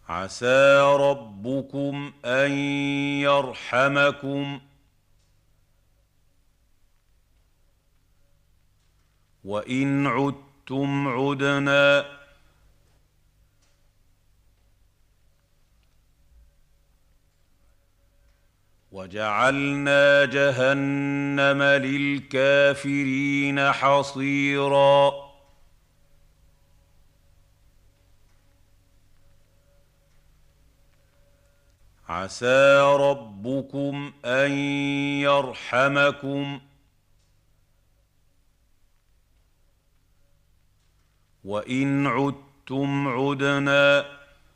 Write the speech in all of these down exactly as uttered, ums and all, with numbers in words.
عسى ربكم أن يرحمكم وإن عدتم عدنا وجعلنا جهنم للكافرين حصيرا عسى ربكم أن يرحمكم وإن عدتم عدنا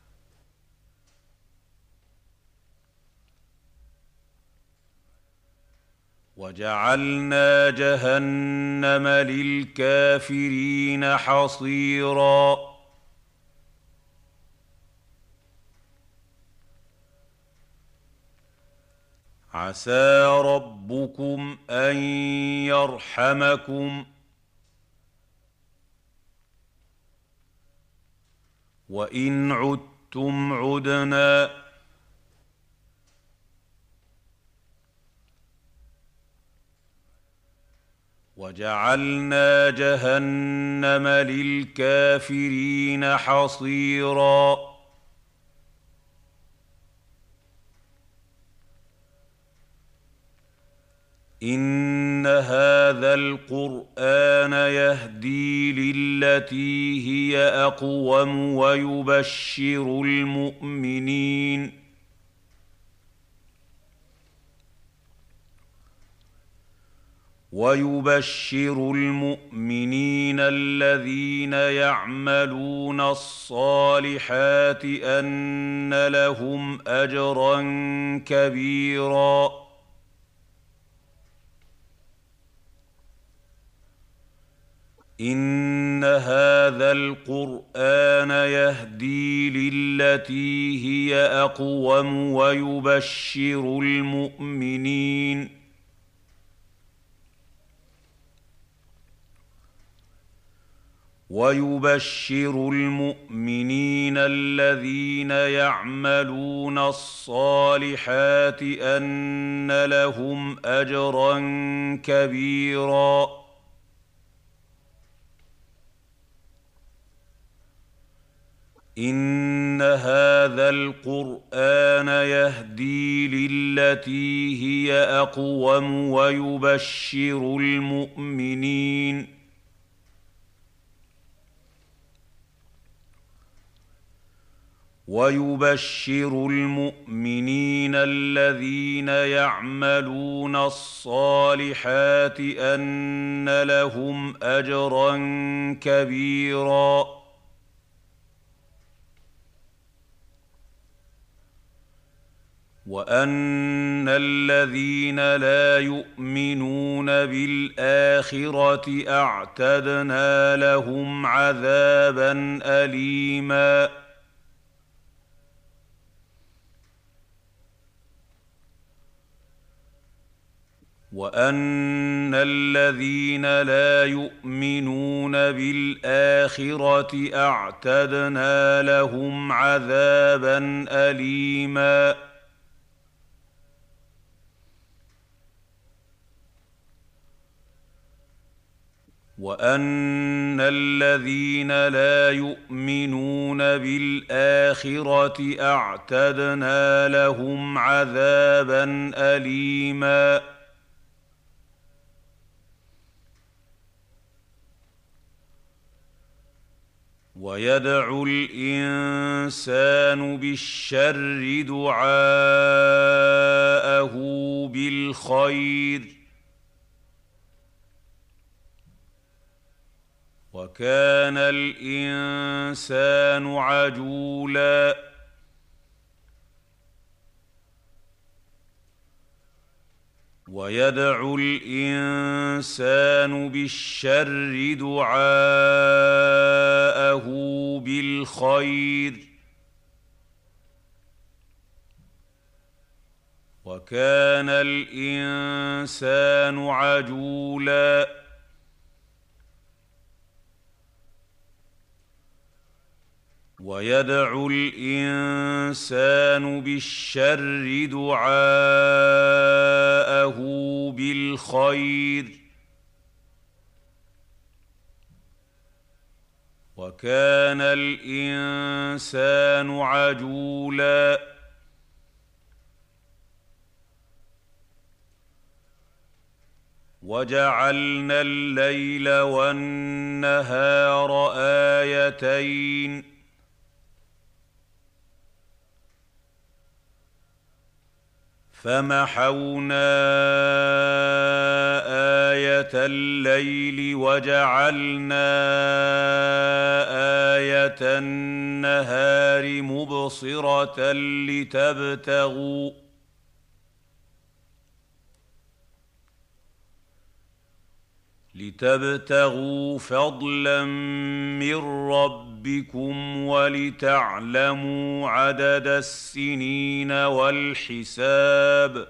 وجعلنا جهنم للكافرين حصيرا عسى ربكم أن يرحمكم وإن عدتم عدنا وجعلنا جهنم للكافرين حصيرا إن هذا القرآن يهدي للتي هي أقوم ويبشر المؤمنين ويبشر المؤمنين الذين يعملون الصالحات أن لهم أجرا كبيرا إن هذا القرآن يهدي للتي هي أقوم ويبشر المؤمنين ويبشر المؤمنين الذين يعملون الصالحات أن لهم أجرا كبيرا إن هذا القرآن يهدي للتي هي أقوم ويبشر المؤمنين ويبشر المؤمنين الذين يعملون الصالحات أن لهم أجرا كبيرا وأن الذين لا يؤمنون بالآخرة أعتدنا لهم عذابا أليما وأن الذين لا يؤمنون بالآخرة أعتدنا لهم عذابا أليما وأن الذين لا يؤمنون بالآخرة أعتدنا لهم عذابا أليما ويدعو الإنسان بالشر دعاءه بالخير وكان الإنسان عجولا ويدعو الإنسان بالشر دعاءه بالخير وكان الإنسان عجولا ويدعو الإنسان بالشر دعاءه بالخير وكان الإنسان عجولا وجعلنا الليل والنهار آيتين فمحونا آية الليل وجعلنا آية النهار مبصرة لتبتغوا لتبتغوا فضلا من ربكم ولتعلموا عدد السنين والحساب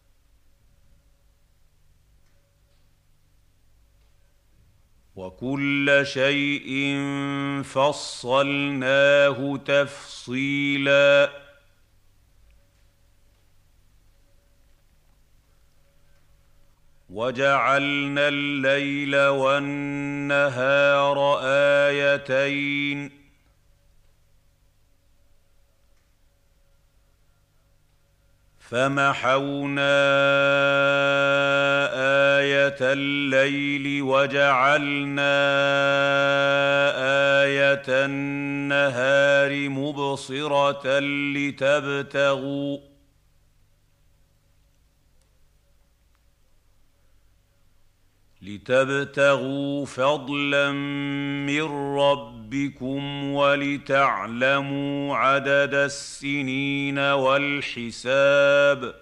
وكل شيء فصلناه تفصيلا وجعلنا الليل والنهار آيتين فمحونا آية الليل وجعلنا آية النهار مبصرة لتبتغوا لتبتغوا فضلا من ربكم ولتعلموا عدد السنين والحساب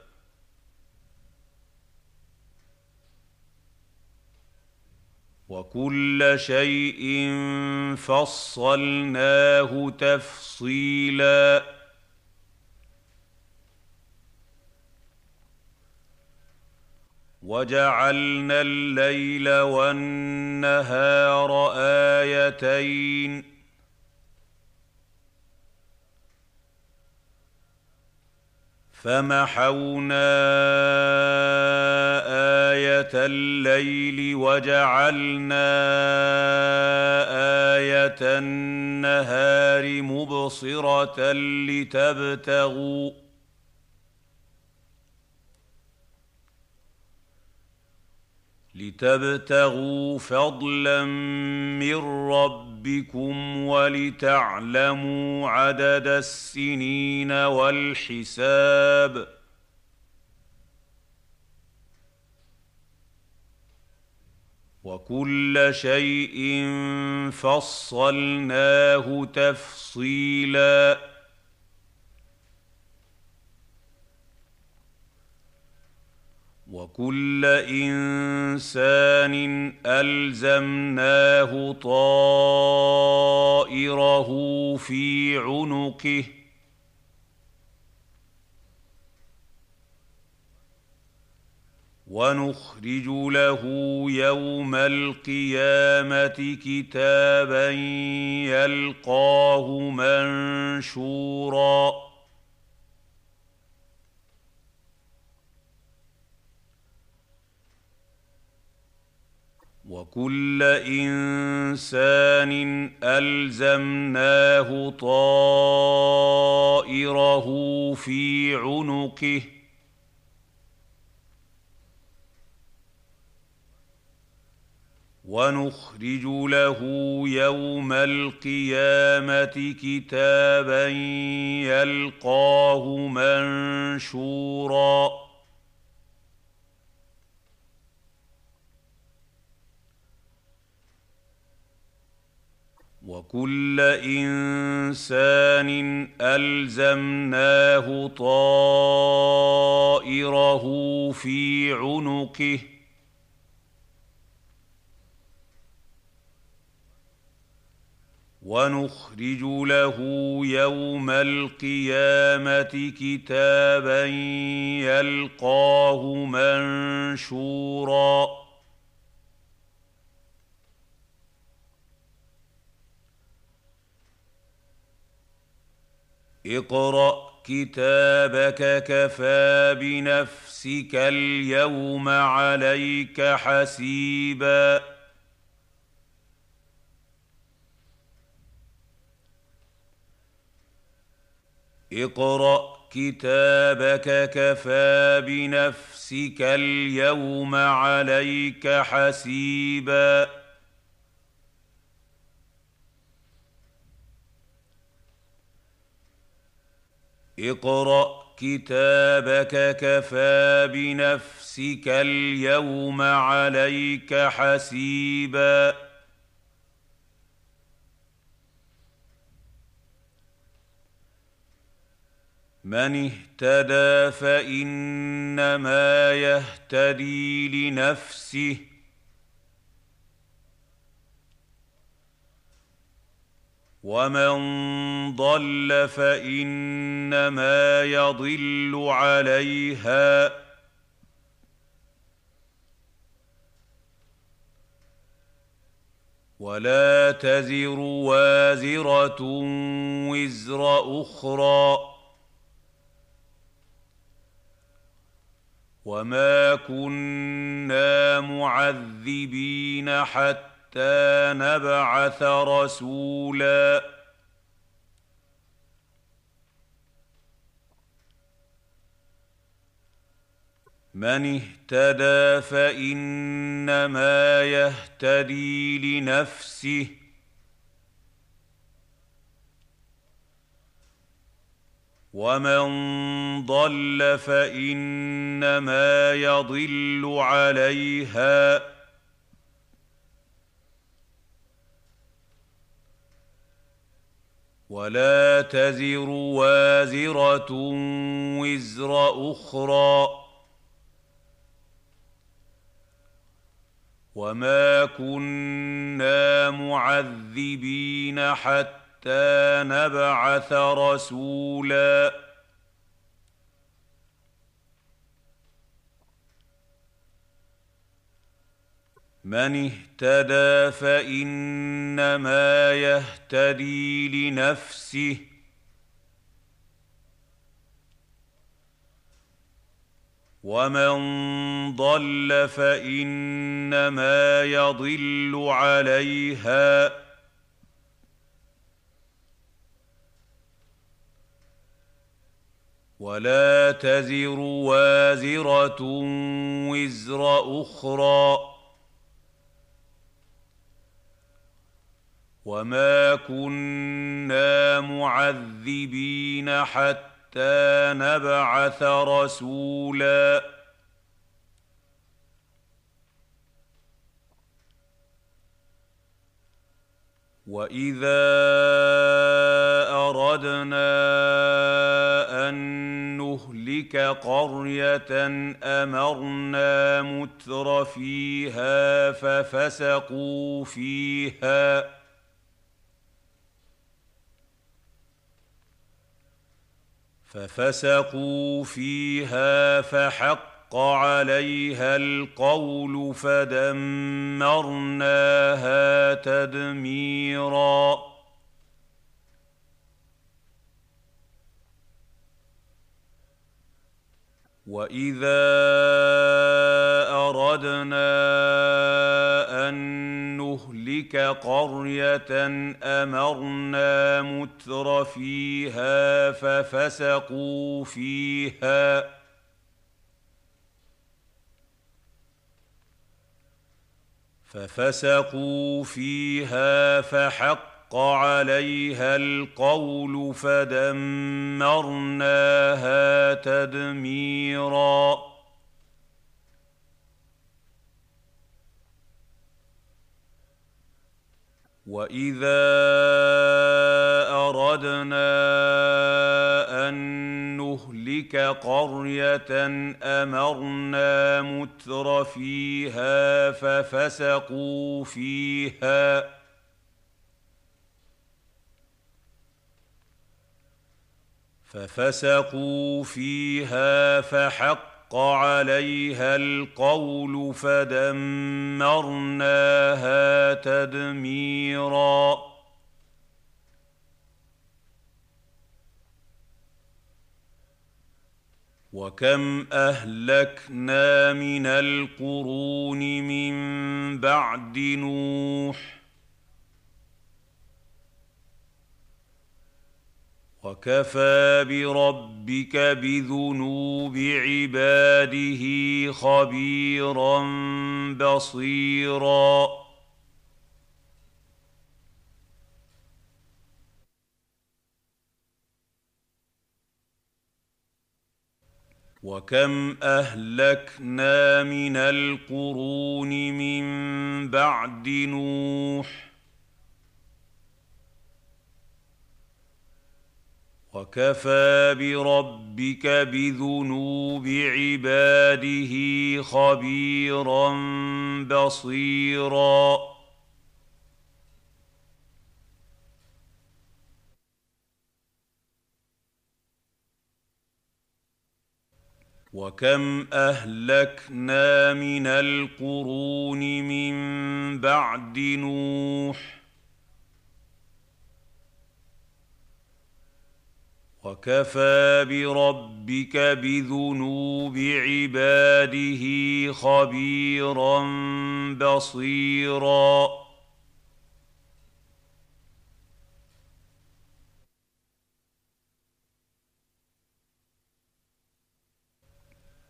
وكل شيء فصلناه تفصيلا وجعلنا الليل والنهار آيتين فمحونا آية الليل وجعلنا آية النهار مبصرة لتبتغوا لتبتغوا فضلا من ربكم ولتعلموا عدد السنين والحساب وكل شيء فصلناه تفصيلا وكل إنسان ألزمناه طائره في عنقه ونخرج له يوم القيامة كتابا يلقاه منشورا وكل إنسان ألزمناه طائره في عنقه ونخرج له يوم القيامة كتابا يلقاه منشورا وكل إنسان ألزمناه طائره في عنقه ونخرج له يوم القيامة كتابا يلقاه منشورا اقرأ كتابك كفى بنفسك اليوم عليك حسيبا اقرأ كتابك كفى بنفسك اليوم عليك حسيبا اقرأ كتابك كفى بنفسك اليوم عليك حسيبا من اهتدى فإنما يهتدي لنفسه ومن ضل فإنما يضل عليها ولا تزر وازرة وزر أخرى وما كنا معذبين حتى نبعث رسولا من اهتدى فإنما يهتدي لنفسه ومن ضل فإنما يضل عليها ولا تزر وازرة وزر أخرى وما كنا معذبين حتى حتى نبعث رسولا من اهتدى فإنما يهتدي لنفسه ومن ضل فإنما يضل عليها ولا تزر وازرة وزر أخرى وما كنا معذبين حتى نبعث رسولا وإذا أردنا أن نهلك قرية أمرنا متر فيها ففسقوا فيها ففسقوا فيها فحق عليها القول فدمرناها تدميرا وإذا أردنا أن نهلك قرية أمرنا متر فيها ففسقوا فيها ففسقوا فيها فحق عليها القول فدمرناها تدميرا وإذا أردنا أن نهلك قرية أمرنا متر فيها ففسقوا فيها ففسقوا فيها فحق عليها القول فدمرناها تدميرا وكم اهلكنا من القرون من بعد نوح وكفى بربك بذنوب عباده خبيرا بصيرا وكم اهلكنا من القرون من بعد نوح وكفى بربك بذنوب عباده خبيرا بصيرا وكم اهلكنا من القرون من بعد نوح وكفى بربك بذنوب عباده خبيرا بصيرا